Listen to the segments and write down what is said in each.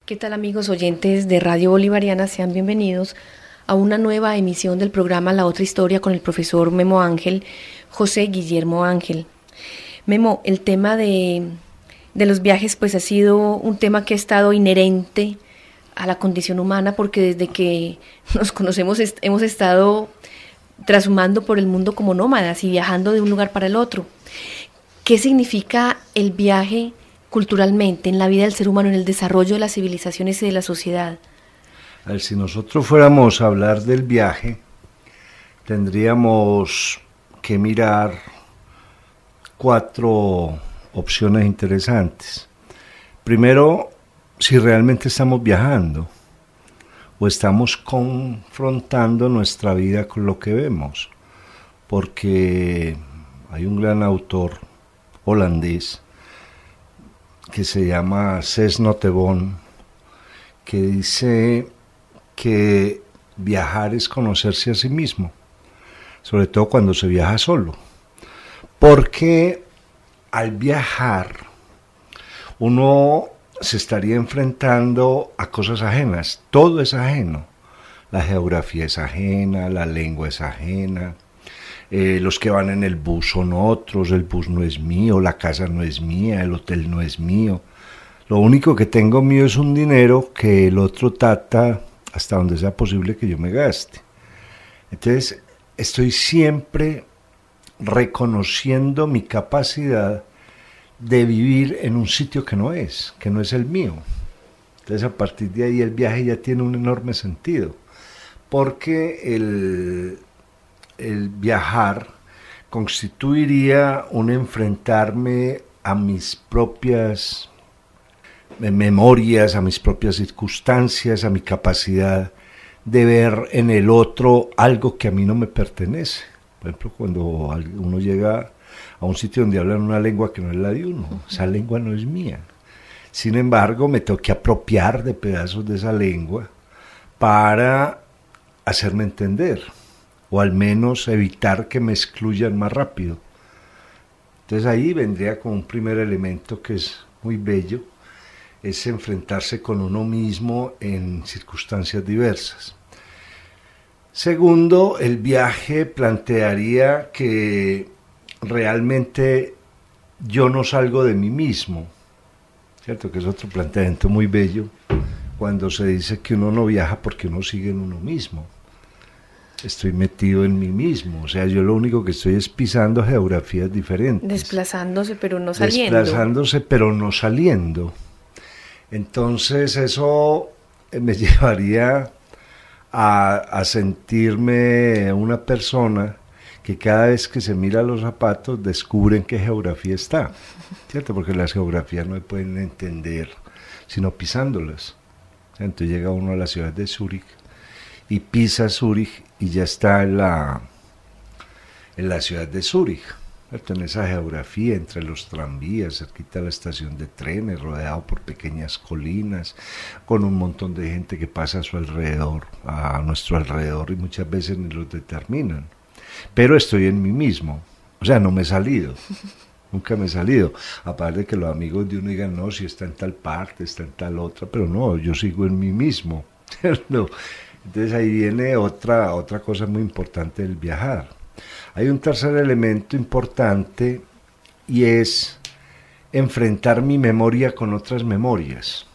¿Qué tal amigos oyentes de Radio Bolivariana? Sean bienvenidos a una nueva emisión del programa La Otra Historia con el profesor Memo Ángel, José Guillermo Ángel. Memo, el tema de los viajes pues ha sido un tema que ha estado inherente a la condición humana porque desde que nos conocemos hemos estado trashumando por el mundo como nómadas y viajando de un lugar para el otro. ¿Qué significa el viaje culturalmente en la vida del ser humano, en el desarrollo de las civilizaciones y de la sociedad? A ver, si nosotros fuéramos a hablar del viaje, tendríamos que mirar 4 opciones interesantes. Primero, si realmente estamos viajando o estamos confrontando nuestra vida con lo que vemos, porque hay un gran autor holandés que se llama Cés Notteboom, que dice que viajar es conocerse a sí mismo, sobre todo cuando se viaja solo, porque al viajar uno se estaría enfrentando a cosas ajenas, todo es ajeno, la geografía es ajena, la lengua es ajena, los que van en el bus son otros, el bus no es mío, la casa no es mía, el hotel no es mío. Lo único que tengo mío es un dinero que el otro trata hasta donde sea posible que yo me gaste. Entonces, estoy siempre reconociendo mi capacidad de vivir en un sitio que no es el mío. Entonces, a partir de ahí el viaje ya tiene un enorme sentido, porque el viajar constituiría un enfrentarme a mis propias memorias, a mis propias circunstancias, a mi capacidad de ver en el otro algo que a mí no me pertenece. Por ejemplo, cuando uno llega a un sitio donde hablan una lengua que no es la de uno, esa lengua no es mía. Sin embargo, me tengo que apropiar de pedazos de esa lengua para hacerme entender, o al menos evitar que me excluyan más rápido. Entonces ahí vendría como un primer elemento que es muy bello, es enfrentarse con uno mismo en circunstancias diversas. Segundo, el viaje plantearía que realmente yo no salgo de mí mismo, ¿cierto? Que es otro planteamiento muy bello cuando se dice que uno no viaja porque uno sigue en uno mismo. Estoy metido en mí mismo, o sea, yo lo único que estoy es pisando geografías diferentes. Desplazándose pero no saliendo. Desplazándose pero no saliendo. Entonces eso me llevaría a sentirme una persona que cada vez que se mira los zapatos descubre en qué geografía está, ¿cierto? Porque las geografías no se pueden entender sino pisándolas. Entonces llega uno a la ciudad de Zúrich y pisa Zúrich y ya está en la ciudad de Zúrich, ¿cierto? En esa geografía, entre los tranvías, cerquita de la estación de trenes, rodeado por pequeñas colinas, con un montón de gente que pasa a su alrededor, a nuestro alrededor, y muchas veces ni los determinan. Pero estoy en mí mismo, o sea, no me he salido. Nunca me he salido, aparte de que los amigos de uno digan, no, si está en tal parte, está en tal otra, pero no, yo sigo en mí mismo, ¿cierto? Entonces ahí viene otra cosa muy importante del viajar. Hay un tercer elemento importante y es enfrentar mi memoria con otras memorias.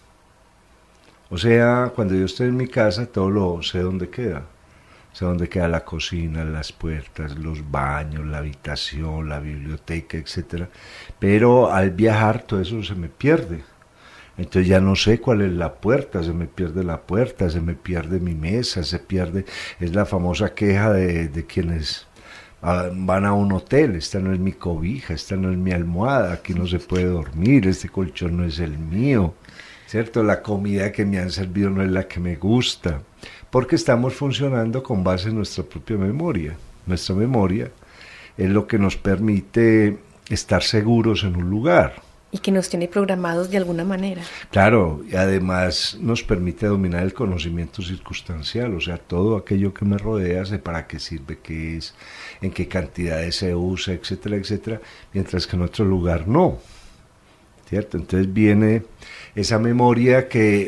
O sea, cuando yo estoy en mi casa, todo lo sé dónde queda. Sé dónde queda la cocina, las puertas, los baños, la habitación, la biblioteca, etc. Pero al viajar todo eso se me pierde. Entonces ya no sé cuál es la puerta, se me pierde la puerta, se me pierde mi mesa, se pierde, es la famosa queja de quienes van a un hotel, esta no es mi cobija, esta no es mi almohada, aquí no se puede dormir, este colchón no es el mío, ¿cierto? La comida que me han servido no es la que me gusta, porque estamos funcionando con base en nuestra propia memoria. Nuestra memoria es lo que nos permite estar seguros en un lugar. Y que nos tiene programados de alguna manera. Claro, y además nos permite dominar el conocimiento circunstancial, o sea, todo aquello que me rodea, sé para qué sirve, qué es, en qué cantidades se usa, etcétera, etcétera, mientras que en otro lugar no, ¿cierto? Entonces viene esa memoria que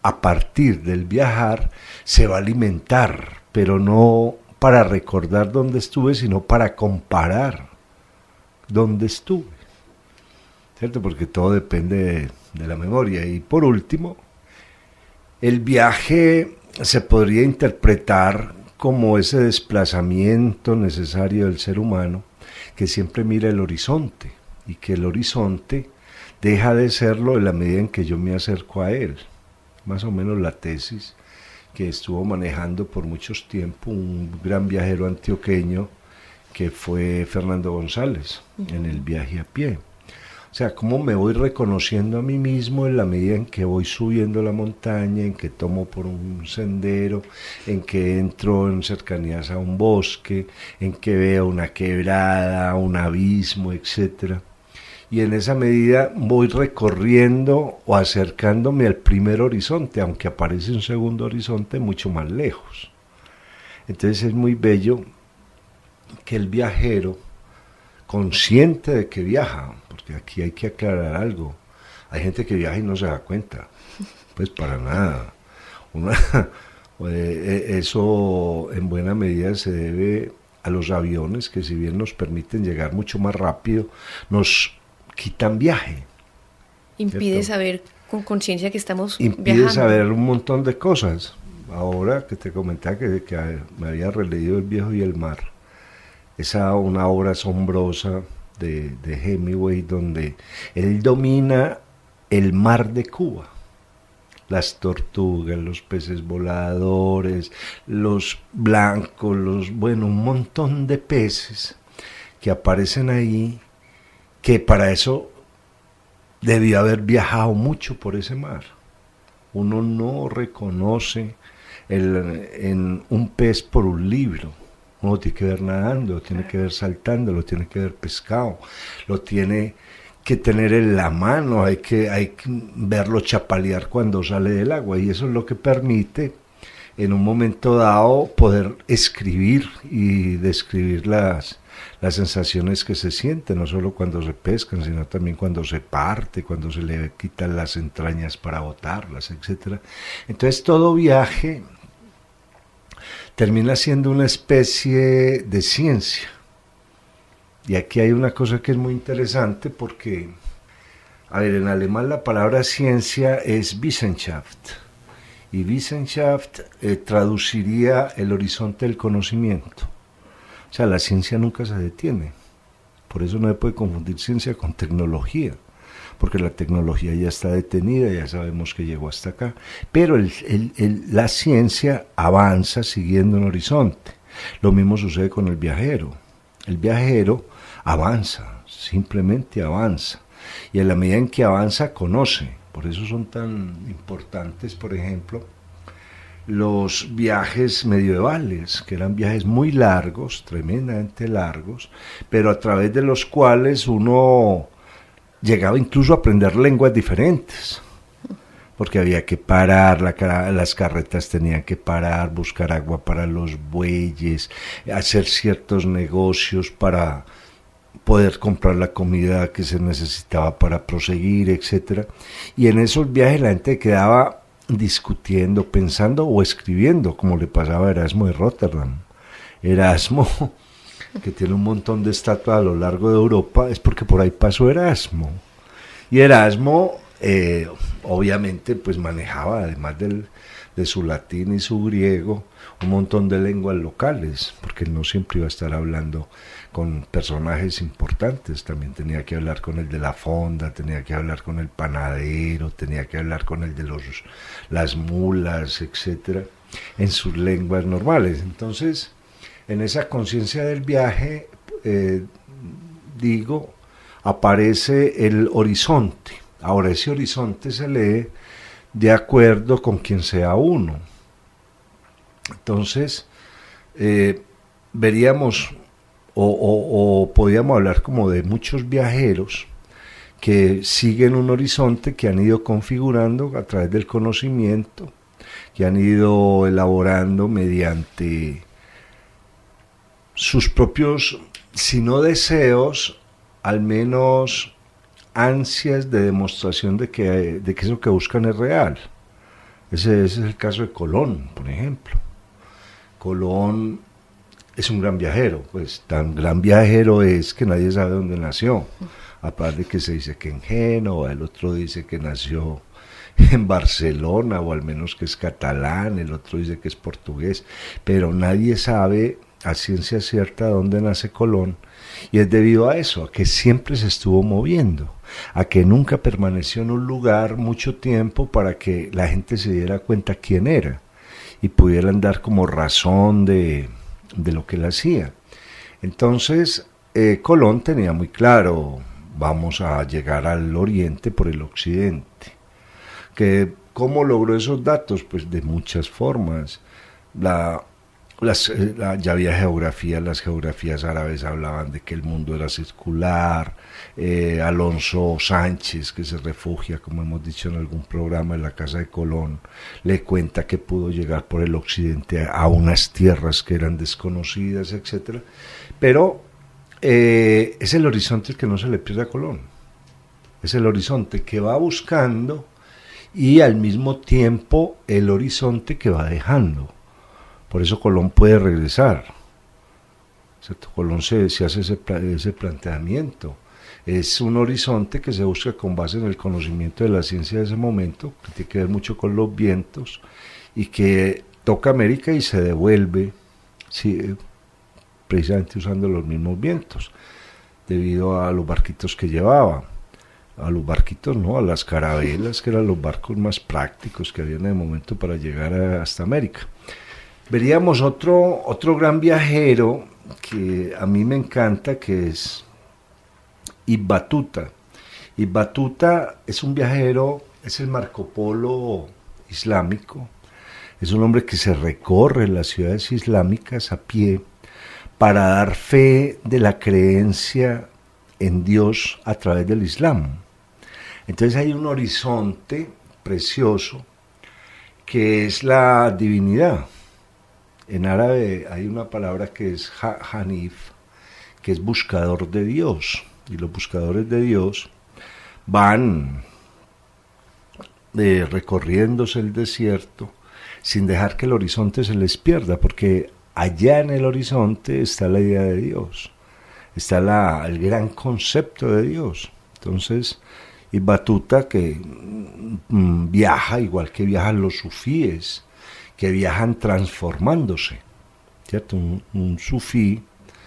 a partir del viajar se va a alimentar, pero no para recordar dónde estuve, sino para comparar dónde estuve, ¿cierto? Porque todo depende de la memoria. Y por último, el viaje se podría interpretar como ese desplazamiento necesario del ser humano que siempre mira el horizonte y que el horizonte deja de serlo en la medida en que yo me acerco a él. Más o menos la tesis que estuvo manejando por muchos tiempos un gran viajero antioqueño que fue Fernando González en el viaje a pie. O sea, cómo me voy reconociendo a mí mismo en la medida en que voy subiendo la montaña, en que tomo por un sendero, en que entro en cercanías a un bosque, en que veo una quebrada, un abismo, etcétera. Y en esa medida voy recorriendo o acercándome al primer horizonte, aunque aparece un segundo horizonte mucho más lejos. Entonces es muy bello que el viajero, consciente de que viaja, porque aquí hay que aclarar algo, hay gente que viaja y no se da cuenta, pues para nada. Eso en buena medida se debe a los aviones, que si bien nos permiten llegar mucho más rápido, nos quitan viaje. Impide saber con conciencia que estamos Impide viajando. saber un montón de cosas. Ahora que te comentaba que me había releído El viejo y el mar, una obra asombrosa de Hemingway, donde él domina el mar de Cuba, las tortugas, los peces voladores, los blancos, un montón de peces que aparecen ahí, que para eso debió haber viajado mucho por ese mar. Uno no reconoce en un pez por un libro. Uno lo tiene que ver nadando, lo tiene que ver saltando, lo tiene que ver pescado, lo tiene que tener en la mano, hay que verlo chapalear cuando sale del agua, y eso es lo que permite en un momento dado poder escribir y describir las sensaciones que se sienten, no solo cuando se pescan, sino también cuando se parte, cuando se le quitan las entrañas para botarlas, etcétera. Entonces todo viaje termina siendo una especie de ciencia. Y aquí hay una cosa que es muy interesante porque, a ver, en alemán la palabra ciencia es Wissenschaft, y Wissenschaft traduciría el horizonte del conocimiento. O sea, la ciencia nunca se detiene. Por eso no se puede confundir ciencia con tecnología, porque la tecnología ya está detenida, ya sabemos que llegó hasta acá. Pero la ciencia avanza siguiendo un horizonte. Lo mismo sucede con el viajero. El viajero avanza, simplemente avanza. Y en la medida en que avanza, conoce. Por eso son tan importantes, por ejemplo, los viajes medievales, que eran viajes muy largos, tremendamente largos, pero a través de los cuales uno llegaba incluso a aprender lenguas diferentes, porque había que parar, las carretas tenían que parar, buscar agua para los bueyes, hacer ciertos negocios para poder comprar la comida que se necesitaba para proseguir, etcétera. Y en esos viajes la gente quedaba discutiendo, pensando o escribiendo, como le pasaba a Erasmo de Rotterdam. Erasmo, que tiene un montón de estatuas a lo largo de Europa, es porque por ahí pasó Erasmo. Y Erasmo, obviamente, pues manejaba, además de su latín y su griego, un montón de lenguas locales, porque él no siempre iba a estar hablando con personajes importantes, también tenía que hablar con el de la fonda, tenía que hablar con el panadero, tenía que hablar con el de las mulas, etcétera, en sus lenguas normales. Entonces, en esa conciencia del viaje, aparece el horizonte. Ahora, ese horizonte se lee de acuerdo con quien sea uno. Entonces, veríamos o podíamos hablar como de muchos viajeros que siguen un horizonte que han ido configurando a través del conocimiento, que han ido elaborando mediante sus propios, si no deseos, al menos ansias de demostración de que eso que buscan es real. Ese es el caso de Colón, por ejemplo. Colón es un gran viajero, pues tan gran viajero es que nadie sabe dónde nació. Aparte de que se dice que en Génova, el otro dice que nació en Barcelona, o al menos que es catalán, el otro dice que es portugués, pero nadie sabe a ciencia cierta dónde nace Colón, y es debido a eso, a que siempre se estuvo moviendo, a que nunca permaneció en un lugar mucho tiempo para que la gente se diera cuenta quién era y pudieran dar como razón de lo que él hacía. Entonces, Colón tenía muy claro, vamos a llegar al oriente por el occidente. ¿Cómo logró esos datos? Pues de muchas formas. Ya había geografía, las geografías árabes hablaban de que el mundo era circular. Alonso Sánchez, que se refugia, como hemos dicho en algún programa, en la casa de Colón, le cuenta que pudo llegar por el occidente a unas tierras que eran desconocidas, etcétera. Pero es el horizonte el que no se le pierde a Colón. Es el horizonte que va buscando y al mismo tiempo el horizonte que va dejando. Por eso Colón puede regresar. ¿Cierto? Colón se hace ese planteamiento. Es un horizonte que se busca con base en el conocimiento de la ciencia de ese momento, que tiene que ver mucho con los vientos, y que toca América y se devuelve, sí, precisamente usando los mismos vientos, debido a los barquitos que llevaba. A los barquitos, no, a las carabelas, que eran los barcos más prácticos que había en el momento para llegar hasta América. Veríamos otro gran viajero que a mí me encanta, que es Ibn Battuta. Ibn Battuta es un viajero, es el Marco Polo islámico, es un hombre que se recorre las ciudades islámicas a pie para dar fe de la creencia en Dios a través del Islam. Entonces hay un horizonte precioso que es la divinidad. En árabe hay una palabra que es Hanif, que es buscador de Dios, y los buscadores de Dios van recorriéndose el desierto sin dejar que el horizonte se les pierda, porque allá en el horizonte está la idea de Dios, está el gran concepto de Dios. Entonces, Ibn Battuta, que viaja igual que viajan los sufíes, que viajan transformándose, ¿cierto? Un sufí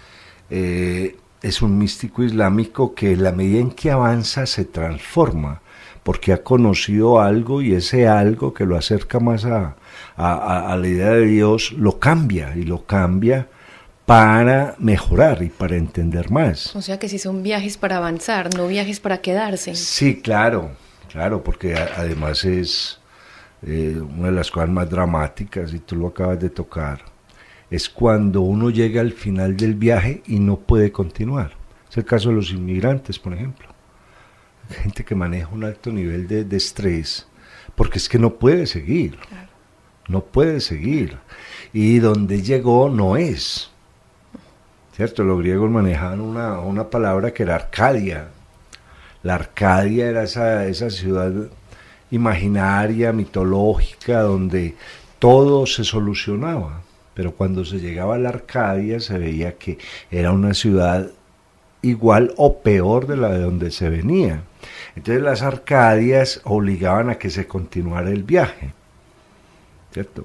es un místico islámico que en la medida en que avanza se transforma, porque ha conocido algo, y ese algo que lo acerca más a la idea de Dios lo cambia, y lo cambia para mejorar y para entender más. O sea que si son viajes para avanzar, no viajes para quedarse. Sí, claro, porque además es una de las cosas más dramáticas, y tú lo acabas de tocar, es cuando uno llega al final del viaje y no puede continuar. Es el caso de los inmigrantes, por ejemplo. Gente que maneja un alto nivel de estrés, porque es que no puede seguir, claro. No puede seguir, y donde llegó no es. ¿Cierto? Los griegos manejaban una palabra que era Arcadia. La Arcadia era esa ciudad imaginaria, mitológica, donde todo se solucionaba. Pero cuando se llegaba a la Arcadia se veía que era una ciudad igual o peor de la de donde se venía. Entonces las Arcadias obligaban a que se continuara el viaje, ¿cierto?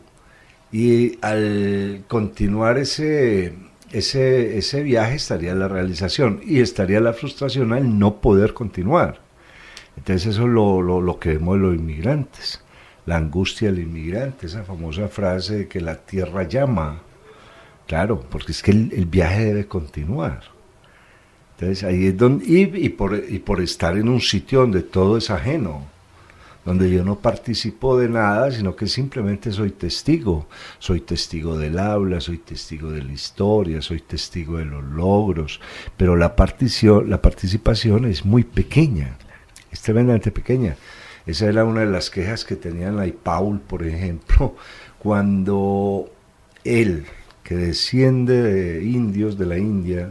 Y al continuar ese viaje estaría la realización, y estaría la frustración al no poder continuar. Entonces eso es lo que vemos de los inmigrantes, la angustia del inmigrante, esa famosa frase de que la tierra llama. Claro, porque es que el viaje debe continuar. Entonces ahí es donde, y por estar en un sitio donde todo es ajeno, donde yo no participo de nada, sino que simplemente soy testigo del habla, soy testigo de la historia, soy testigo de los logros, pero la participación es muy pequeña, es tremendamente pequeña. Esa era una de las quejas que tenían la Paul, por ejemplo, cuando él, que desciende de indios de la India,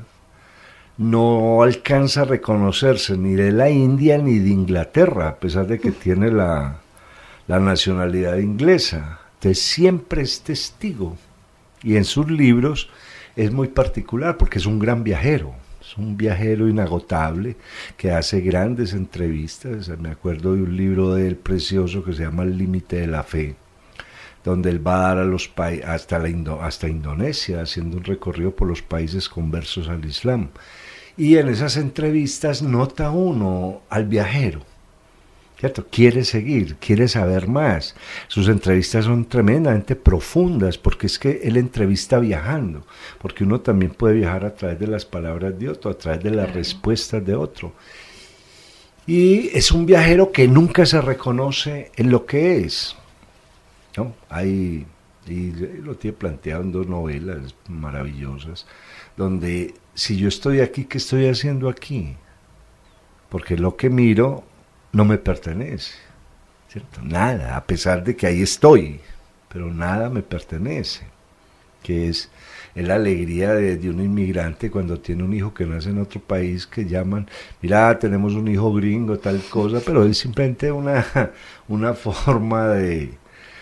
no alcanza a reconocerse ni de la India ni de Inglaterra, a pesar de que tiene la la nacionalidad inglesa, entonces siempre es testigo. Y en sus libros es muy particular porque es un gran viajero, es un viajero inagotable que hace grandes entrevistas. Me acuerdo de un libro de él precioso que se llama El límite de la fe, donde él va a dar a los hasta Indonesia, haciendo un recorrido por los países conversos al Islam. Y en esas entrevistas nota uno al viajero, ¿cierto? Quiere seguir, quiere saber más. Sus entrevistas son tremendamente profundas, porque es que él entrevista viajando, porque uno también puede viajar a través de las palabras de otro, a través de las respuestas de otro. Y es un viajero que nunca se reconoce en lo que es, ¿no? Y lo tiene planteado en 2 novelas maravillosas, donde si yo estoy aquí, ¿qué estoy haciendo aquí? Porque lo que miro no me pertenece, ¿cierto? Nada, a pesar de que ahí estoy, pero nada me pertenece, que es la alegría de un inmigrante cuando tiene un hijo que nace en otro país, que llaman, mira, tenemos un hijo gringo, tal cosa, pero es simplemente una forma de,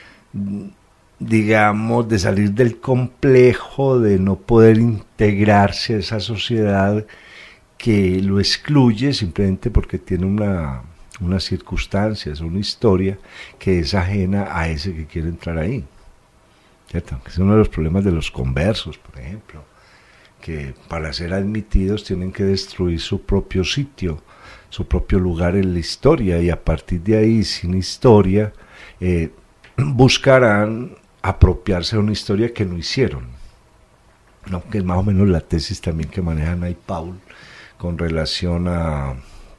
digamos, de salir del complejo de no poder integrarse a esa sociedad que lo excluye simplemente porque tiene unas circunstancias, una historia que es ajena a ese que quiere entrar ahí, ¿cierto? Es uno de los problemas de los conversos, por ejemplo, que para ser admitidos tienen que destruir su propio sitio, su propio lugar en la historia, y a partir de ahí, sin historia, buscarán apropiarse de una historia que no hicieron, ¿no? Que es más o menos la tesis también que maneja Nay Paul con relación a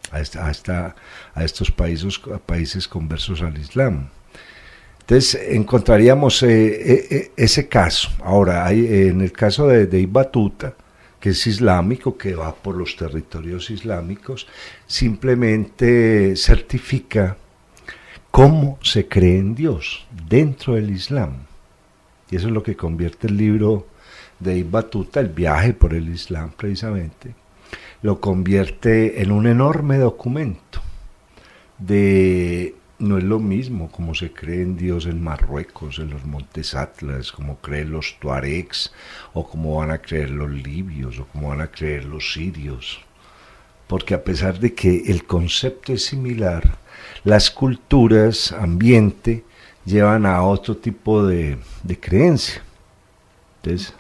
estos países conversos al Islam. Entonces encontraríamos ese caso. Ahora, en el caso de Ibn Battuta, que es islámico, que va por los territorios islámicos, simplemente certifica cómo se cree en Dios dentro del Islam. Y eso es lo que convierte el libro de Ibn Battuta, El viaje por el Islam precisamente, lo convierte en un enorme documento de... No es lo mismo como se cree en Dios en Marruecos, en los Montes Atlas, como creen los tuaregs, o como van a creer los libios, o como van a creer los sirios. Porque a pesar de que el concepto es similar, las culturas, ambiente, llevan a otro tipo de creencia. Entonces,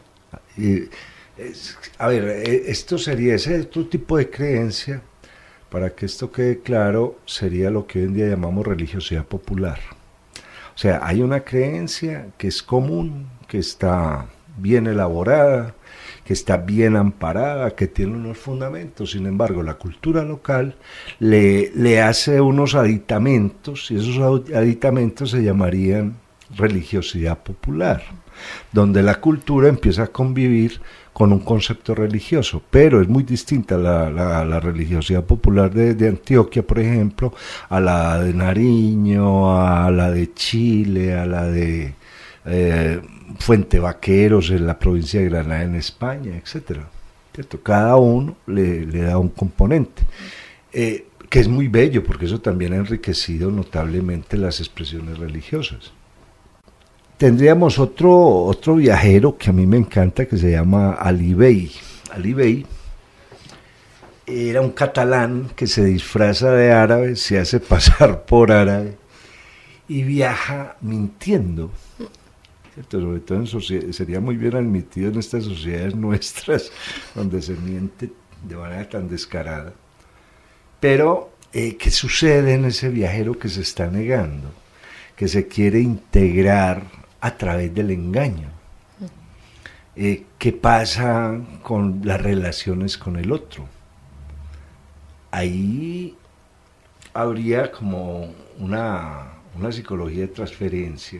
esto sería ese otro tipo de creencia. Para que esto quede claro, sería lo que hoy en día llamamos religiosidad popular. O sea, hay una creencia que es común, que está bien elaborada, que está bien amparada, que tiene unos fundamentos. Sin embargo, la cultura local le hace unos aditamentos, y esos aditamentos se llamarían religiosidad popular, donde la cultura empieza a convivir con un concepto religioso, pero es muy distinta la religiosidad popular de Antioquia, por ejemplo, a la de Nariño, a la de Chile, a la de Fuente Vaqueros en la provincia de Granada en España, etcétera. ¿Cierto? Cada uno le da un componente, que es muy bello, porque eso también ha enriquecido notablemente las expresiones religiosas. Tendríamos otro viajero que a mí me encanta, que se llama Ali Bey. Ali Bey era un catalán que se disfraza de árabe, se hace pasar por árabe y viaja mintiendo, ¿cierto? Sobre todo sería muy bien admitido en estas sociedades nuestras, donde se miente de manera tan descarada. Pero, ¿qué sucede en ese viajero que se está negando? Que se quiere integrar a través del engaño. ¿Qué pasa con las relaciones con el otro? Ahí habría como una psicología de transferencia,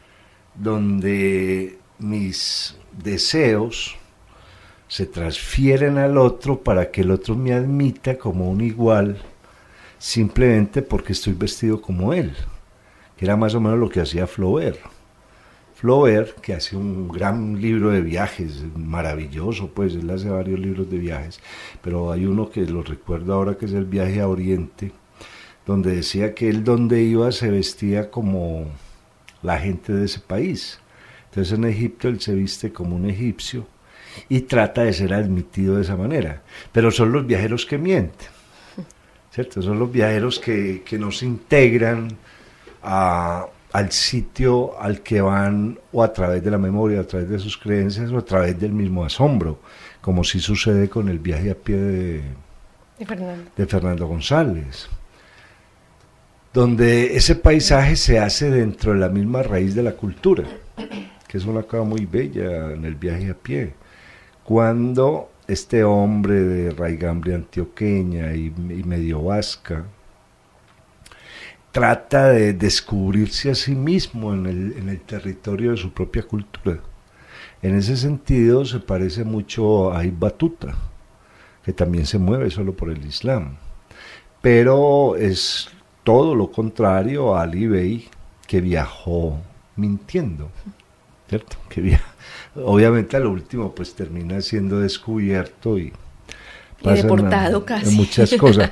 donde mis deseos se transfieren al otro para que el otro me admita como un igual, simplemente porque estoy vestido como él, que era más o menos lo que hacía Flaubert. Flaubert, que hace un gran libro de viajes, maravilloso, pues él hace varios libros de viajes, pero hay uno que lo recuerdo ahora, que es El viaje a Oriente, donde decía que él donde iba se vestía como la gente de ese país. Entonces en Egipto él se viste como un egipcio y trata de ser admitido de esa manera. Pero son los viajeros que mienten, ¿cierto? Son los viajeros que no se integran al sitio al que van, o a través de la memoria, a través de sus creencias, o a través del mismo asombro, como sí sucede con el viaje a pie de Fernando González, donde ese paisaje se hace dentro de la misma raíz de la cultura, que es una cosa muy bella en el viaje a pie. Cuando este hombre de raigambre antioqueña y medio vasca trata de descubrirse a sí mismo en el territorio de su propia cultura. En ese sentido se parece mucho a Ibn Battuta, que también se mueve solo por el Islam, pero es todo lo contrario a Ali Bey, que viajó mintiendo, ¿cierto? Obviamente a lo último pues termina siendo descubierto y deportado casi. Muchas cosas.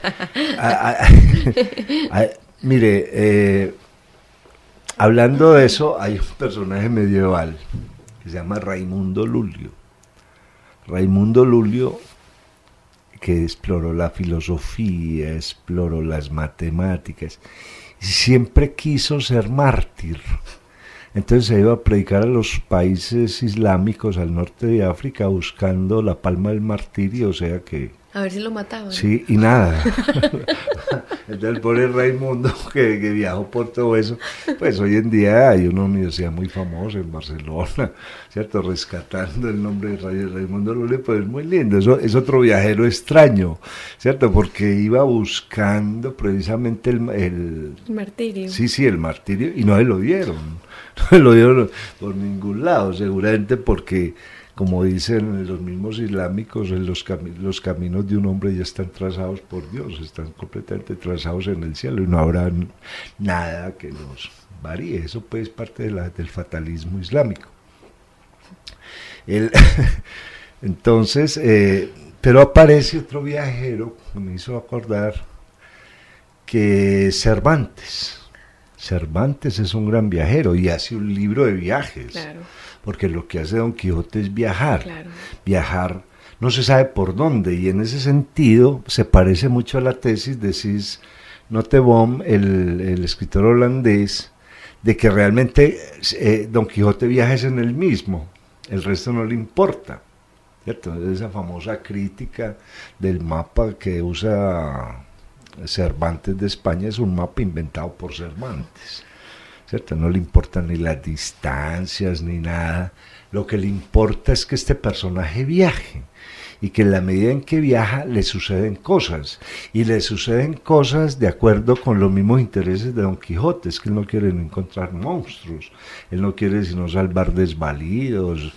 Mire, hablando de eso, hay un personaje medieval que se llama Raimundo Lulio. Raimundo Lulio, que exploró la filosofía, exploró las matemáticas, y siempre quiso ser mártir. Entonces se iba a predicar a los países islámicos al norte de África buscando la palma del martirio, o sea que... A ver si lo mataban. Sí, y nada. Entonces el pobre Raimundo que viajó por todo eso, pues hoy en día hay una universidad muy famosa en Barcelona, ¿cierto? Rescatando el nombre de Raimundo Lulio, pues es muy lindo. Eso es otro viajero extraño, ¿cierto? Porque iba buscando precisamente el martirio. Sí, el martirio, y no se lo dieron. No se lo dieron por ningún lado, seguramente porque, como dicen los mismos islámicos, los caminos de un hombre ya están trazados por Dios, están completamente trazados en el cielo y no habrá nada que los varíe. Eso pues es parte del fatalismo islámico. Entonces, pero aparece otro viajero que me hizo acordar, que Cervantes. Cervantes es un gran viajero y hace un libro de viajes. Claro. Porque lo que hace Don Quijote es viajar. Claro. Viajar no se sabe por dónde, y en ese sentido se parece mucho a la tesis de Cis Nottebohm, el escritor holandés, de que realmente Don Quijote viaja en el mismo, el resto no le importa, ¿cierto? Esa famosa crítica del mapa que usa Cervantes de España es un mapa inventado por Cervantes, ¿cierto? No le importan ni las distancias ni nada. Lo que le importa es que este personaje viaje, y que en la medida en que viaja le suceden cosas, y le suceden cosas de acuerdo con los mismos intereses de Don Quijote. Es que él no quiere encontrar monstruos, él no quiere sino salvar desvalidos,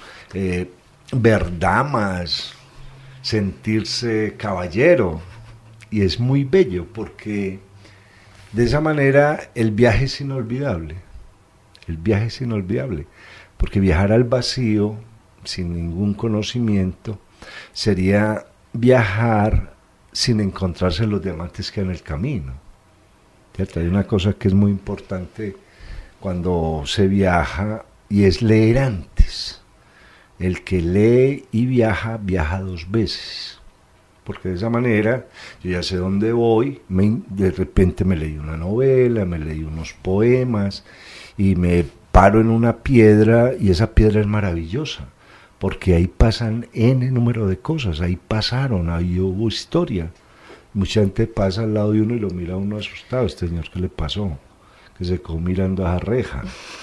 ver damas, sentirse caballero. Y es muy bello porque de esa manera el viaje es inolvidable. El viaje es inolvidable, porque viajar al vacío, sin ningún conocimiento, sería viajar sin encontrarse los diamantes que hay en el camino, ¿cierto? Hay una cosa que es muy importante cuando se viaja, y es leer antes. El que lee y viaja, viaja dos veces, porque de esa manera yo ya sé dónde voy. De repente me leí una novela, me leí unos poemas, y me paro en una piedra, y esa piedra es maravillosa, porque ahí pasan N número de cosas, ahí hubo historia. Mucha gente pasa al lado de uno y lo mira a uno asustado. Este señor, ¿qué le pasó? Que se quedó mirando a esa reja.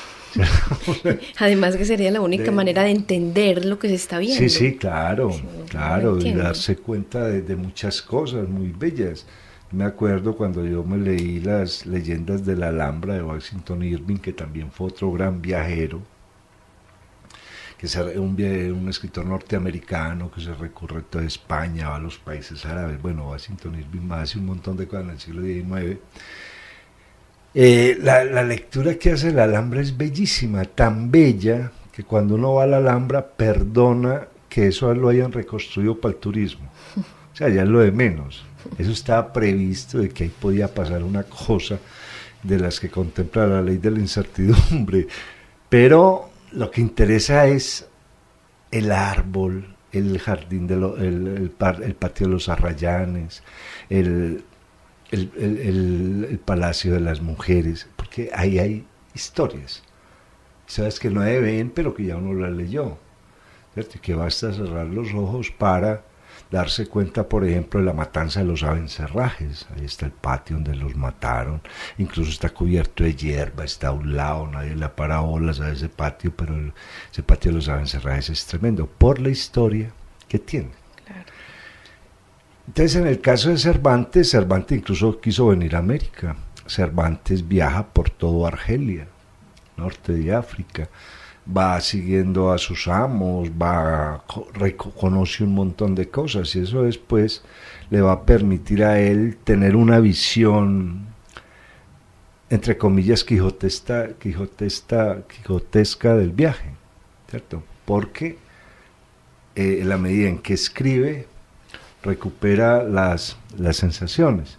Además que sería la única manera de entender lo que se está viendo. Sí, claro, y darse cuenta de muchas cosas muy bellas. Me acuerdo cuando yo me leí las leyendas de la Alhambra de Washington Irving, que también fue otro gran viajero, que es un escritor norteamericano que se recorre toda España, va a los países árabes. Bueno, Washington Irving hace un montón de cosas en el siglo XIX. La lectura que hace la Alhambra es bellísima, tan bella que cuando uno va a la Alhambra perdona que eso lo hayan reconstruido para el turismo. O sea, ya es lo de menos. Eso estaba previsto de que ahí podía pasar una cosa de las que contempla la ley de la incertidumbre. Pero lo que interesa es el árbol, el jardín, el patio de los Arrayanes, el palacio de las mujeres, porque ahí hay historias. Sabes que no ven, pero que ya uno las leyó, ¿cierto? Y que basta cerrar los ojos para darse cuenta, por ejemplo, de la matanza de los Abencerrajes. Ahí está el patio donde los mataron, incluso está cubierto de hierba, está a un lado, nadie le para bolas a ese patio, pero ese patio de los Abencerrajes es tremendo, por la historia que tiene. Claro. Entonces, en el caso de Cervantes, Cervantes incluso quiso venir a América. Cervantes viaja por todo Argelia, norte de África, va siguiendo a sus amos, conoce un montón de cosas, y eso después le va a permitir a él tener una visión, entre comillas, quijotesca del viaje, ¿cierto? Porque en la medida en que escribe, recupera las sensaciones.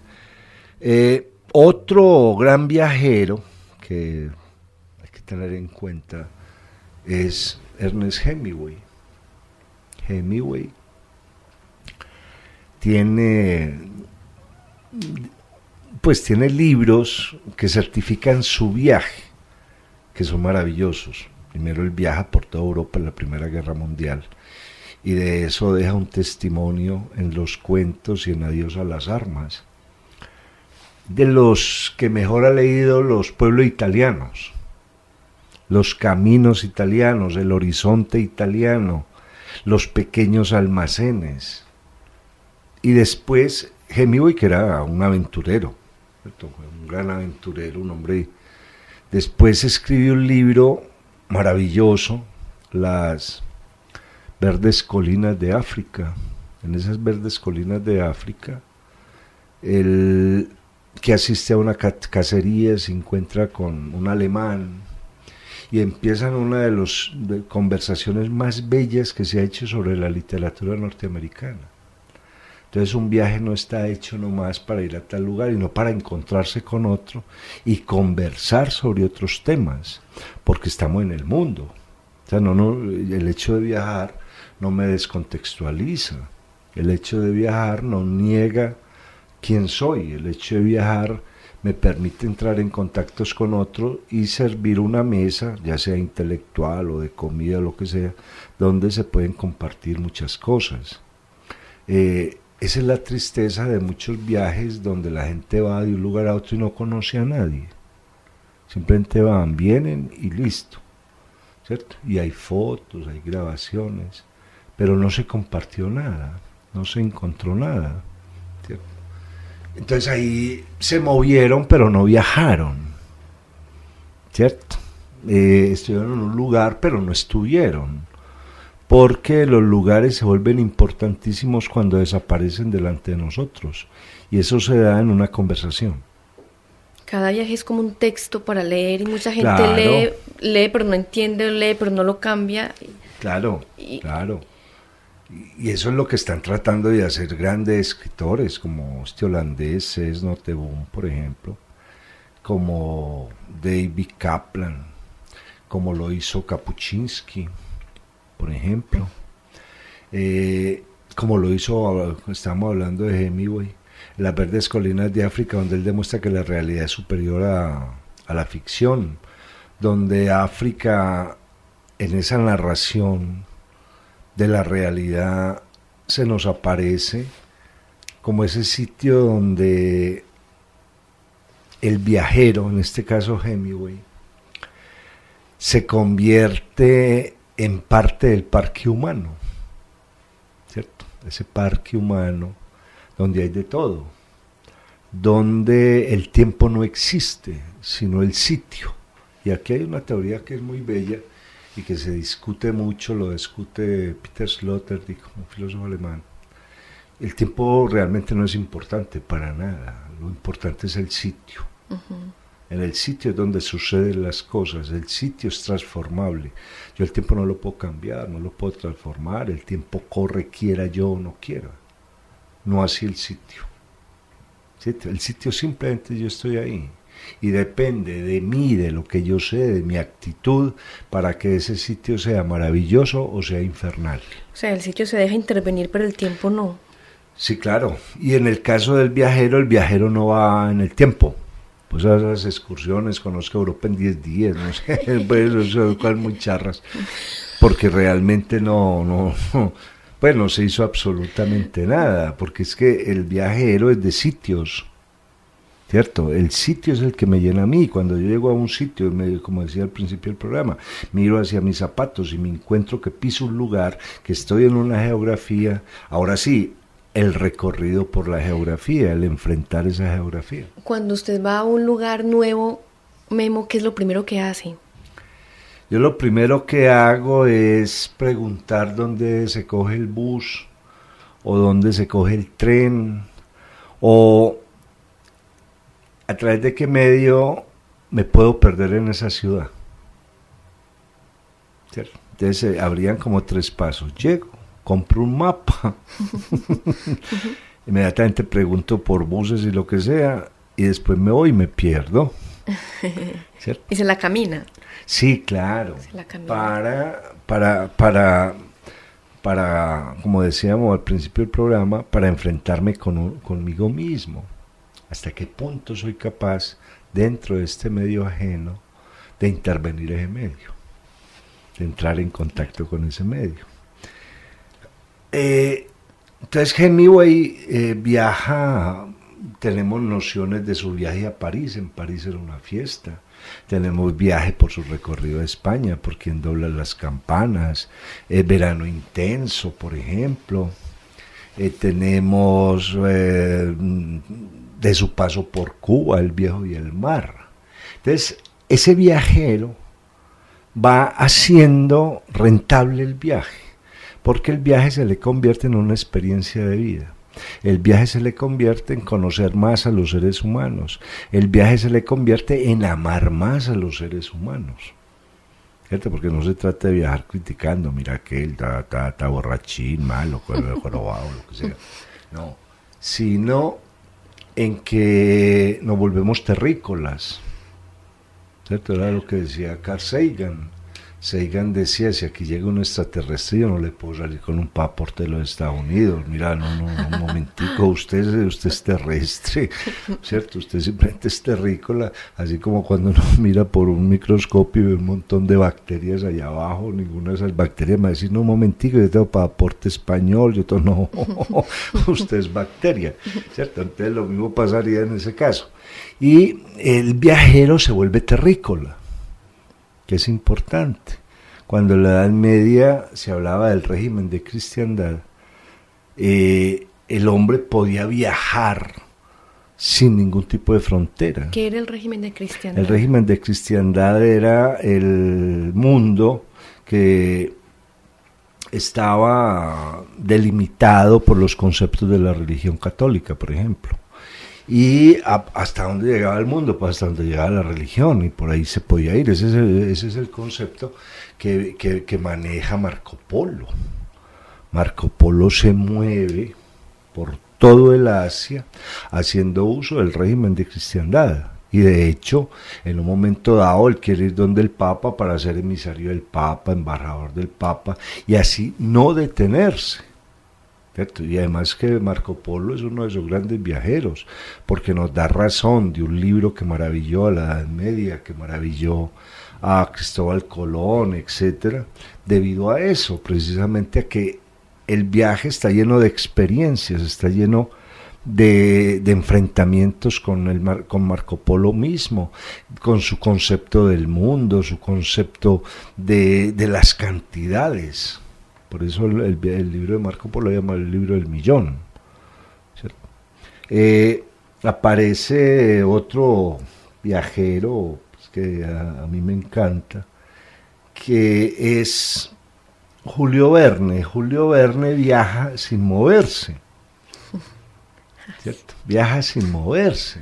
Otro gran viajero que hay que tener en cuenta es Ernest Hemingway. Hemingway tiene libros que certifican su viaje, que son maravillosos. Primero él viaja por toda Europa en la Primera Guerra Mundial, y de eso deja un testimonio en los cuentos y en Adiós a las armas. De los que mejor ha leído, los pueblos italianos, los caminos italianos, el horizonte italiano, los pequeños almacenes. Y después Hemingway, que era un aventurero, ¿cierto? Un gran aventurero, un hombre. Después escribió un libro maravilloso, Las verdes colinas de África. En esas verdes colinas de África, él, que asiste a una cacería, se encuentra con un alemán y empiezan una de las conversaciones más bellas que se ha hecho sobre la literatura norteamericana. Entonces un viaje no está hecho nomás para ir a tal lugar, sino para encontrarse con otro y conversar sobre otros temas, porque estamos en el mundo. O sea, el hecho de viajar no me descontextualiza, el hecho de viajar no niega quién soy, el hecho de viajar me permite entrar en contactos con otro y servir una mesa, ya sea intelectual o de comida o lo que sea, donde se pueden compartir muchas cosas. Esa es la tristeza de muchos viajes donde la gente va de un lugar a otro y no conoce a nadie. Simplemente van, vienen y listo, ¿cierto? Y hay fotos, hay grabaciones, pero no se compartió nada, no se encontró nada, ¿cierto? Entonces ahí se movieron, pero no viajaron, ¿cierto? Estuvieron en un lugar, pero no estuvieron, porque los lugares se vuelven importantísimos cuando desaparecen delante de nosotros, y eso se da en una conversación. Cada viaje es como un texto para leer, y mucha gente Claro. lee pero no entiende, lee pero no lo cambia. Claro. Y eso es lo que están tratando de hacer grandes escritores, como este holandés, Cees Notteboom, por ejemplo, como David Kaplan, como lo hizo Kapuscinski, por ejemplo, como lo hizo, estamos hablando de Hemingway, Las verdes colinas de África, donde él demuestra que la realidad es superior a la ficción, donde África, en esa narración de la realidad, se nos aparece como ese sitio donde el viajero, en este caso Hemingway, se convierte en parte del parque humano, ¿cierto? Ese parque humano donde hay de todo, donde el tiempo no existe, sino el sitio. Y aquí hay una teoría que es muy bella y que se discute mucho, lo discute Peter Sloterdijk, un filósofo alemán. El tiempo realmente no es importante para nada, lo importante es el sitio. En el sitio es donde suceden las cosas, el sitio es transformable. Yo el tiempo no lo puedo cambiar, no lo puedo transformar, el tiempo corre quiera yo o no quiera, no así el sitio. ¿cierto? El sitio simplemente yo estoy ahí. Y depende de mí, de lo que yo sé, de mi actitud, para que ese sitio sea maravilloso o sea infernal. O sea, el sitio se deja intervenir, pero el tiempo no. Sí, claro. Y en el caso del viajero, el viajero no va en el tiempo. Pues a esas excursiones, conozco Europa en 10 días, no sé, pues eso son muy charras. Porque realmente pues no se hizo absolutamente nada, porque es que el viajero es de sitios. ¿Cierto? El sitio es el que me llena a mí. Cuando yo llego a un sitio, como decía al principio del programa, miro hacia mis zapatos y me encuentro que piso un lugar, que estoy en una geografía. Ahora sí, el recorrido por la geografía, el enfrentar esa geografía. Cuando usted va a un lugar nuevo, Memo, ¿qué es lo primero que hace? Yo lo primero que hago es preguntar dónde se coge el bus, o dónde se coge el tren, o a través de qué medio me puedo perder en esa ciudad. ¿Cierto? Entonces habrían como 3 pasos. Llego, compro un mapa, inmediatamente pregunto por buses y lo que sea, y después me voy y me pierdo. ¿Cierto? ¿Y se la camina? Sí, claro. Se la camina. Para, como decíamos al principio del programa, para enfrentarme conmigo mismo. ¿Hasta qué punto soy capaz, dentro de este medio ajeno, de intervenir ese medio? De entrar en contacto con ese medio. Entonces Hemingway viaja, tenemos nociones de su viaje a París. En París era una fiesta. Tenemos viaje por su recorrido a España, por quien dobla las campanas, Verano Intenso, por ejemplo. Tenemos de su paso por Cuba, el viejo y el mar. Entonces, ese viajero va haciendo rentable el viaje, porque el viaje se le convierte en una experiencia de vida. El viaje se le convierte en conocer más a los seres humanos. El viaje se le convierte en amar más a los seres humanos. ¿Cierto? Porque no se trata de viajar criticando, mira aquel, está borrachín, malo, jorobado, lo que sea. No, sino en que nos volvemos terrícolas. ¿Cierto? Era lo que decía Carl Sagan. Sagan decía, si aquí llega un extraterrestre, yo no le puedo salir con un pasaporte de los Estados Unidos. Mira, no, un momentico, usted es terrestre, ¿cierto? Usted simplemente es terrícola, así como cuando uno mira por un microscopio y ve un montón de bacterias allá abajo, ninguna de esas bacterias me va a decir, no, un momentico, yo tengo pasaporte español, yo no, usted es bacteria, ¿cierto? Entonces lo mismo pasaría en ese caso. Y el viajero se vuelve terrícola, que es importante. Cuando en la Edad Media se hablaba del régimen de cristiandad, el hombre podía viajar sin ningún tipo de frontera. ¿Qué era el régimen de cristiandad? El régimen de cristiandad era el mundo que estaba delimitado por los conceptos de la religión católica, por ejemplo. Y hasta dónde llegaba el mundo, pues hasta dónde llegaba la religión, y por ahí se podía ir. Ese es el concepto que maneja Marco Polo. Marco Polo se mueve por todo el Asia haciendo uso del régimen de cristiandad, y de hecho en un momento dado él quiere ir donde el Papa para ser emisario del Papa, embajador del Papa, y así no detenerse. ¿Cierto? Y además que Marco Polo es uno de esos grandes viajeros, porque nos da razón de un libro que maravilló a la Edad Media, que maravilló a Cristóbal Colón, etcétera, debido a eso, precisamente a que el viaje está lleno de experiencias, está lleno de enfrentamientos con Marco Polo mismo, con su concepto del mundo, su concepto de las cantidades. Por eso el libro de Marco Polo lo llama el libro del millón. Aparece otro viajero, pues, que a mí me encanta, que es Julio Verne. Julio Verne viaja sin moverse, ¿cierto? Viaja sin moverse,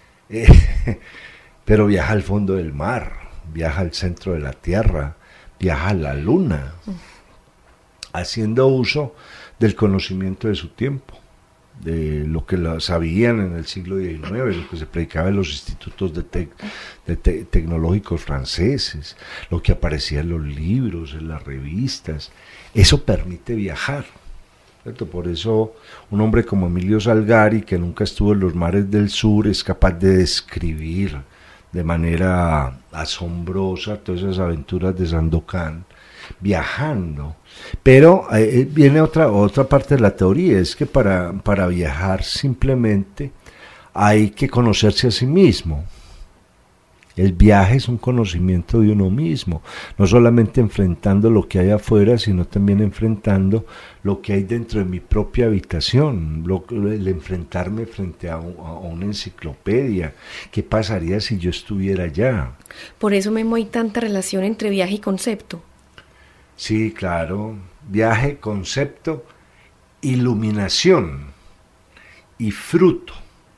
pero viaja al fondo del mar, viaja al centro de la Tierra, viaja a la Luna, haciendo uso del conocimiento de su tiempo, de lo que sabían en el siglo XIX, lo que se predicaba en los institutos tecnológicos franceses, lo que aparecía en los libros, en las revistas. Eso permite viajar, ¿cierto? Por eso un hombre como Emilio Salgari, que nunca estuvo en los mares del sur, es capaz de describir de manera asombrosa todas esas aventuras de Sandokan viajando. Pero viene otra parte de la teoría, es que para viajar simplemente hay que conocerse a sí mismo. El viaje es un conocimiento de uno mismo, no solamente enfrentando lo que hay afuera, sino también enfrentando lo que hay dentro de mi propia habitación, el enfrentarme frente a una enciclopedia. ¿Qué pasaría si yo estuviera allá? Por eso mismo hay tanta relación entre viaje y concepto. Sí, claro. Viaje, concepto, iluminación y fruto.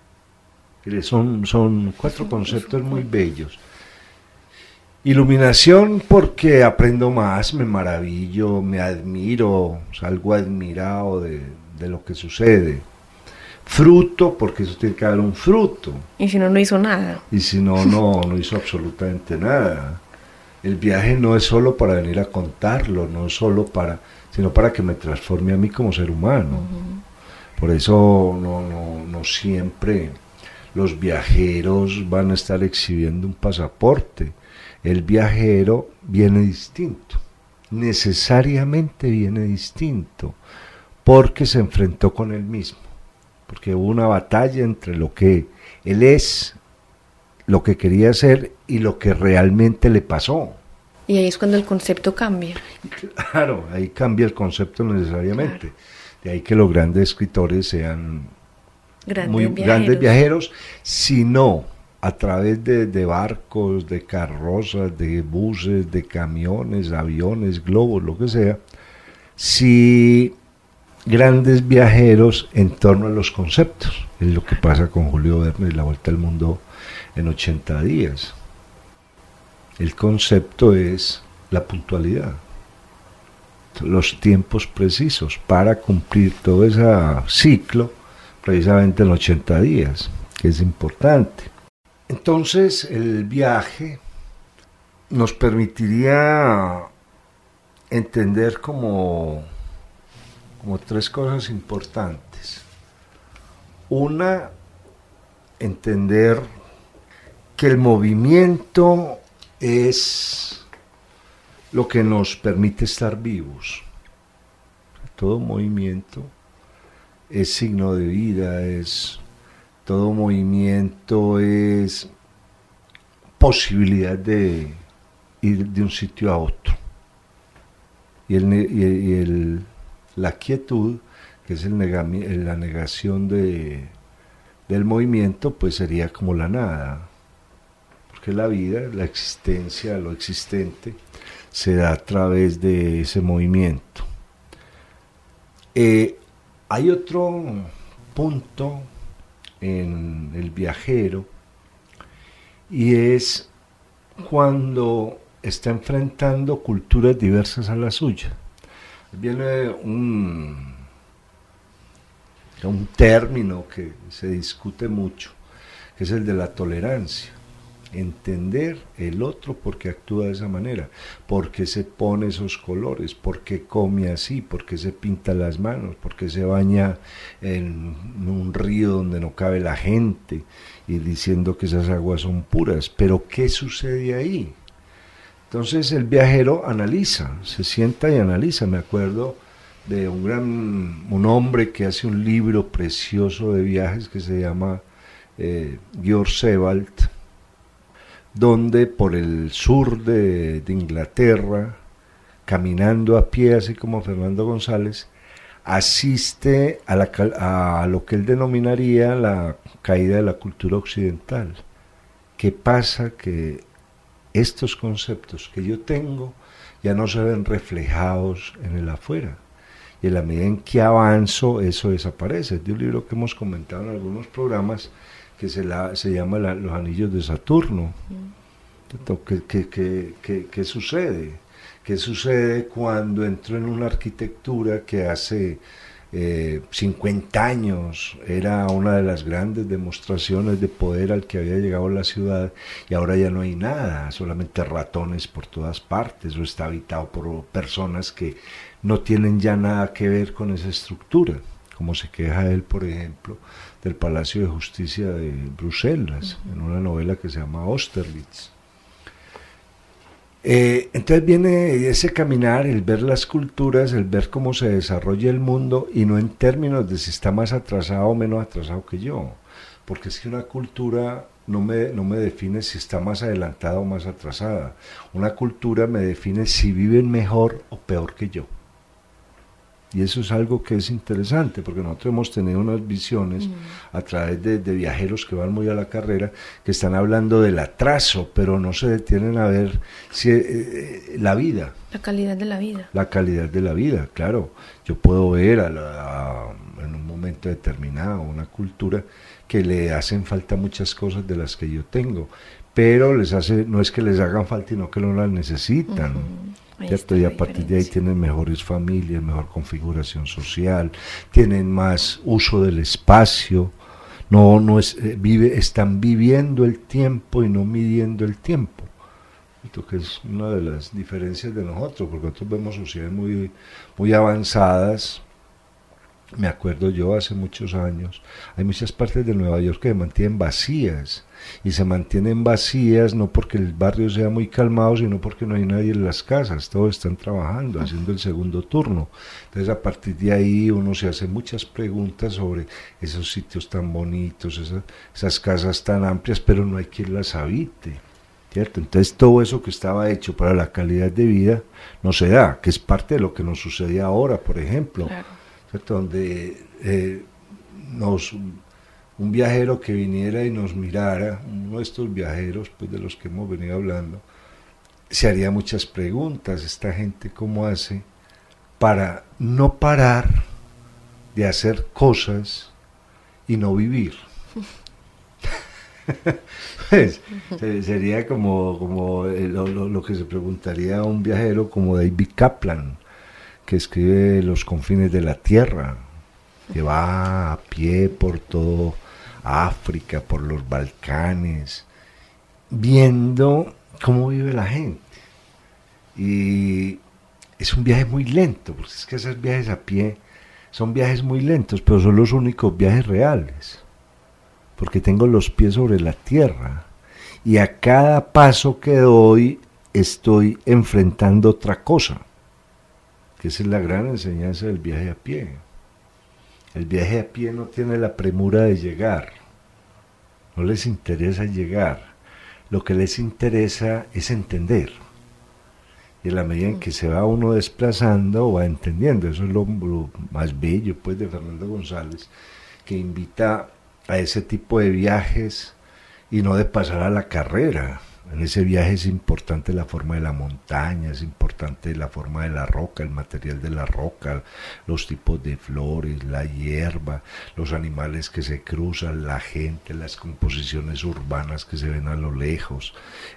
Son 4 conceptos muy bellos. Iluminación porque aprendo más, me maravillo, me admiro, salgo admirado de lo que sucede. Fruto porque eso tiene que haber un fruto. Y si no, no hizo nada. Y si no, no hizo absolutamente nada. El viaje no es solo para venir a contarlo, no es solo sino para que me transforme a mí como ser humano. Uh-huh. Por eso no siempre los viajeros van a estar exhibiendo un pasaporte. El viajero viene distinto, necesariamente viene distinto, porque se enfrentó con él mismo, porque hubo una batalla entre lo que él es, lo que quería ser y lo que realmente le pasó. Y ahí es cuando el concepto cambia. Claro, ahí cambia el concepto necesariamente. Claro. De ahí que los grandes escritores sean grandes viajeros, sino a través de barcos, de carrozas, de buses, de camiones, aviones, globos, lo que sea, sí grandes viajeros en torno a los conceptos. Es lo que pasa con Julio Verne y la Vuelta al Mundo en 80 días. El concepto es la puntualidad, los tiempos precisos para cumplir todo ese ciclo, precisamente en 80 días, que es importante. Entonces, el viaje nos permitiría entender como 3 cosas importantes. Una, entender que el movimiento es lo que nos permite estar vivos. Todo movimiento es signo de vida, todo movimiento es posibilidad de ir de un sitio a otro. Y la quietud, que es la negación del movimiento, pues sería como la nada. Porque la vida, la existencia, lo existente, se da a través de ese movimiento. Hay otro punto en el viajero, y es cuando está enfrentando culturas diversas a la suya. Viene un término que se discute mucho, que es el de la tolerancia. Entender el otro porque actúa de esa manera, porque se pone esos colores, porque come así, porque se pinta las manos, porque se baña en un río donde no cabe la gente y diciendo que esas aguas son puras. Pero ¿qué sucede ahí? Entonces el viajero analiza, se sienta y analiza. Me acuerdo de un hombre que hace un libro precioso de viajes que se llama Georg Sebald, donde por el sur de Inglaterra, caminando a pie, así como Fernando González, asiste a lo que él denominaría la caída de la cultura occidental. ¿Qué pasa? Que estos conceptos que yo tengo ya no se ven reflejados en el afuera. Y en la medida en que avanzo, eso desaparece. Es de un libro que hemos comentado en algunos programas, que se llama Los Anillos de Saturno. ¿Qué sucede? ¿Qué sucede cuando entro en una arquitectura que hace 50 años era una de las grandes demostraciones de poder al que había llegado la ciudad, y ahora ya no hay nada, solamente ratones por todas partes, o está habitado por personas que no tienen ya nada que ver con esa estructura, como se queja él, por ejemplo, del Palacio de Justicia de Bruselas, en una novela que se llama Austerlitz. Entonces viene ese caminar, el ver las culturas, el ver cómo se desarrolla el mundo, y no en términos de si está más atrasado o menos atrasado que yo, porque es que una cultura no me define si está más adelantada o más atrasada. Una cultura me define si viven mejor o peor que yo. Y eso es algo que es interesante, porque nosotros hemos tenido unas visiones a través de viajeros que van muy a la carrera, que están hablando del atraso, pero no se detienen a ver si, la vida. La calidad de la vida. La calidad de la vida, claro. Yo puedo ver en un momento determinado una cultura que le hacen falta muchas cosas de las que yo tengo, pero no es que les hagan falta, sino que no las necesitan. ¿Cierto? Y a partir de ahí tienen mejores familias, mejor configuración social, tienen más uso del espacio, están viviendo el tiempo y no midiendo el tiempo. Esto que es una de las diferencias de nosotros, porque nosotros vemos sociedades muy, muy avanzadas. Me acuerdo yo, hace muchos años, hay muchas partes de Nueva York que se mantienen vacías, y se mantienen vacías no porque el barrio sea muy calmado, sino porque no hay nadie en las casas, todos están trabajando, haciendo el segundo turno. Entonces a partir de ahí uno se hace muchas preguntas sobre esos sitios tan bonitos, esas casas tan amplias, pero no hay quien las habite, ¿cierto? Entonces todo eso que estaba hecho para la calidad de vida no se da, que es parte de lo que nos sucede ahora, por ejemplo. Claro. ¿Cierto? Donde un viajero que viniera y nos mirara, uno de estos viajeros pues de los que hemos venido hablando, se haría muchas preguntas. Esta gente cómo hace para no parar de hacer cosas y no vivir. Pues, sería como lo que se preguntaría a un viajero como David Kaplan, que escribe Los confines de la tierra, que va a pie por todo África, por los Balcanes, viendo cómo vive la gente. Y es un viaje muy lento, porque es que esos viajes a pie son viajes muy lentos, pero son los únicos viajes reales, porque tengo los pies sobre la tierra, y a cada paso que doy estoy enfrentando otra cosa, que esa es la gran enseñanza del viaje a pie. El viaje a pie no tiene la premura de llegar, no les interesa llegar, lo que les interesa es entender. Y en la medida en que se va uno desplazando, va entendiendo. Eso es lo más bello pues de Fernando González, que invita a ese tipo de viajes y no de pasar a la carrera. En ese viaje es importante la forma de la montaña, es importante la forma de la roca, el material de la roca, los tipos de flores, la hierba, los animales que se cruzan, la gente, las composiciones urbanas que se ven a lo lejos,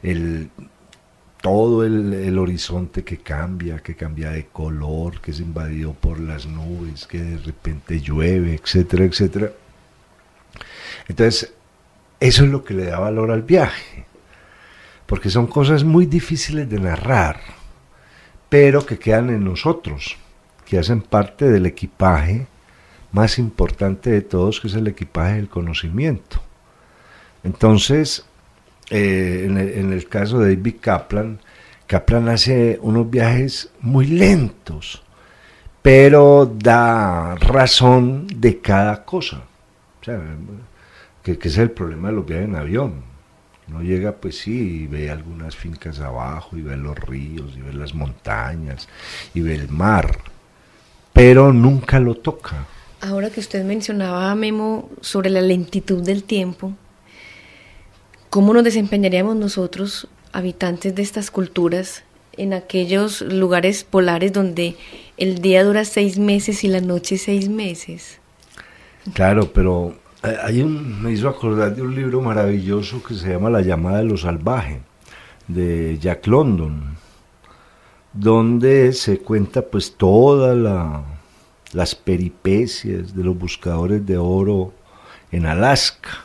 todo el horizonte que cambia de color, que es invadido por las nubes, que de repente llueve, etcétera, etcétera. Entonces, eso es lo que le da valor al viaje, porque son cosas muy difíciles de narrar, pero que quedan en nosotros, que hacen parte del equipaje más importante de todos, que es el equipaje del conocimiento. Entonces, en el caso de David Kaplan, Kaplan hace unos viajes muy lentos, pero da razón de cada cosa. O sea, que es el problema de los viajes en avión. Uno llega, pues sí, y ve algunas fincas abajo, y ve los ríos, y ve las montañas, y ve el mar, pero nunca lo toca. Ahora que usted mencionaba, Memo, sobre la lentitud del tiempo, ¿cómo nos desempeñaríamos nosotros, habitantes de estas culturas, en aquellos lugares polares donde el día dura 6 meses y la noche 6 meses? Claro, pero me hizo acordar de un libro maravilloso que se llama La llamada de lo salvaje, de Jack London, donde se cuenta pues toda las peripecias de los buscadores de oro en Alaska,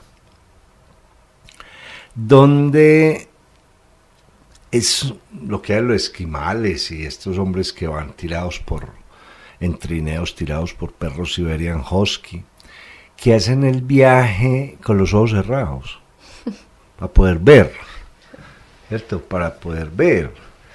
donde es lo que hay los esquimales y estos hombres que van en trineos tirados por perros Siberian Husky, que hacen el viaje con los ojos cerrados, para poder ver, ¿cierto? Para poder ver,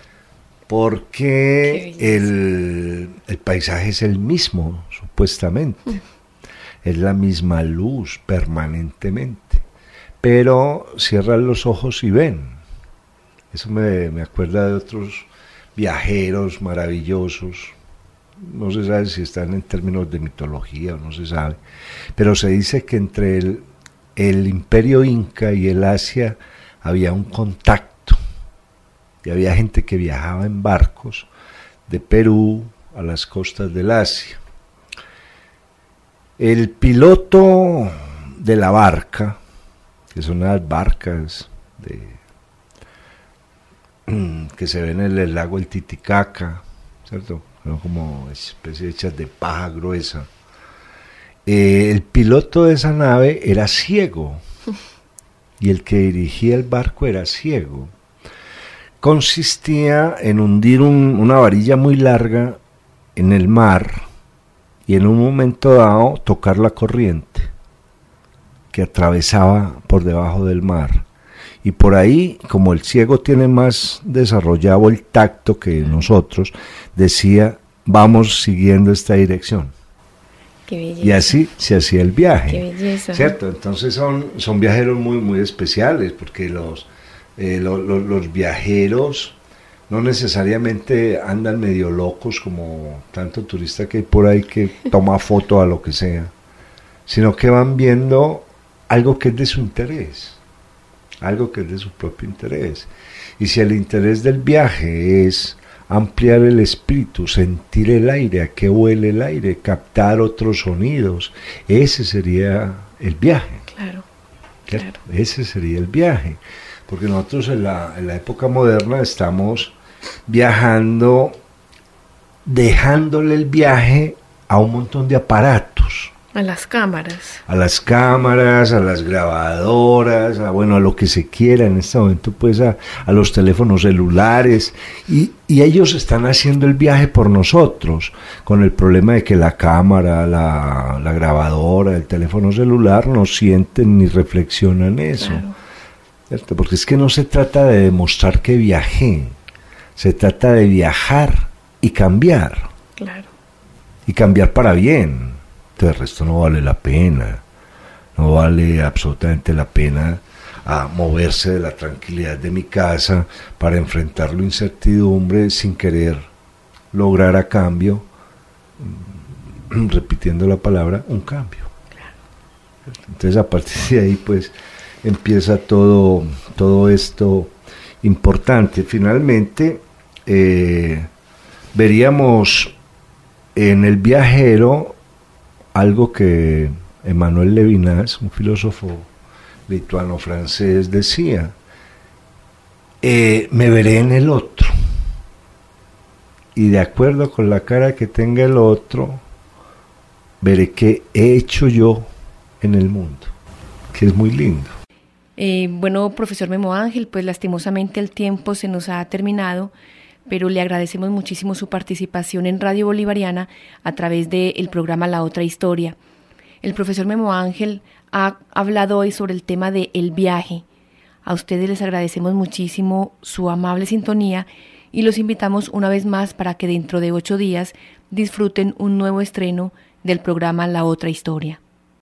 porque el paisaje es el mismo, supuestamente, es la misma luz permanentemente, pero cierran los ojos y ven. Eso me acuerda de otros viajeros maravillosos. No se sabe si están en términos de mitología o no se sabe, pero se dice que entre el imperio inca y el Asia había un contacto, y había gente que viajaba en barcos de Perú a las costas del Asia. El piloto de la barca, que son las barcas que se ven en el lago el Titicaca, ¿cierto? Como especie hechas de paja gruesa. El piloto de esa nave era ciego y el que dirigía el barco era ciego. Consistía en hundir una varilla muy larga en el mar y en un momento dado tocar la corriente que atravesaba por debajo del mar. Y por ahí, como el ciego tiene más desarrollado el tacto que nosotros, decía, vamos siguiendo esta dirección. Qué belleza. Y así se hacía el viaje. Qué belleza. ¿Cierto? Entonces son viajeros muy, muy especiales, porque los viajeros no necesariamente andan medio locos como tanto turista que hay por ahí que toma foto a lo que sea, sino que van viendo algo que es de su interés. Algo que es de su propio interés. Y si el interés del viaje es ampliar el espíritu, sentir el aire, a qué huele el aire, captar otros sonidos, ese sería el viaje. Claro. Ese sería el viaje. Porque nosotros en la época moderna estamos viajando, dejándole el viaje a un montón de aparatos. A las cámaras. A las cámaras, a las grabadoras, a lo que se quiera en este momento, pues a los teléfonos celulares, y ellos están haciendo el viaje por nosotros, con el problema de que la cámara, la grabadora, el teléfono celular no sienten ni reflexionan eso. Claro. ¿Cierto? Porque es que no se trata de demostrar que viajé, se trata de viajar y cambiar. Claro. Y cambiar para bien. El resto no vale la pena, no vale absolutamente la pena moverse de la tranquilidad de mi casa para enfrentar la incertidumbre sin querer lograr a cambio, repitiendo la palabra, un cambio. Entonces a partir de ahí pues empieza todo esto importante. Finalmente veríamos en el viajero algo que Emmanuel Levinas, un filósofo lituano-francés, decía: me veré en el otro, y de acuerdo con la cara que tenga el otro, veré qué he hecho yo en el mundo, que es muy lindo. Bueno, profesor Memo Ángel, pues lastimosamente el tiempo se nos ha terminado, pero le agradecemos muchísimo su participación en Radio Bolivariana a través del programa La Otra Historia. El profesor Memo Ángel ha hablado hoy sobre el tema de el viaje. A ustedes les agradecemos muchísimo su amable sintonía y los invitamos una vez más para que dentro de 8 días disfruten un nuevo estreno del programa La Otra Historia.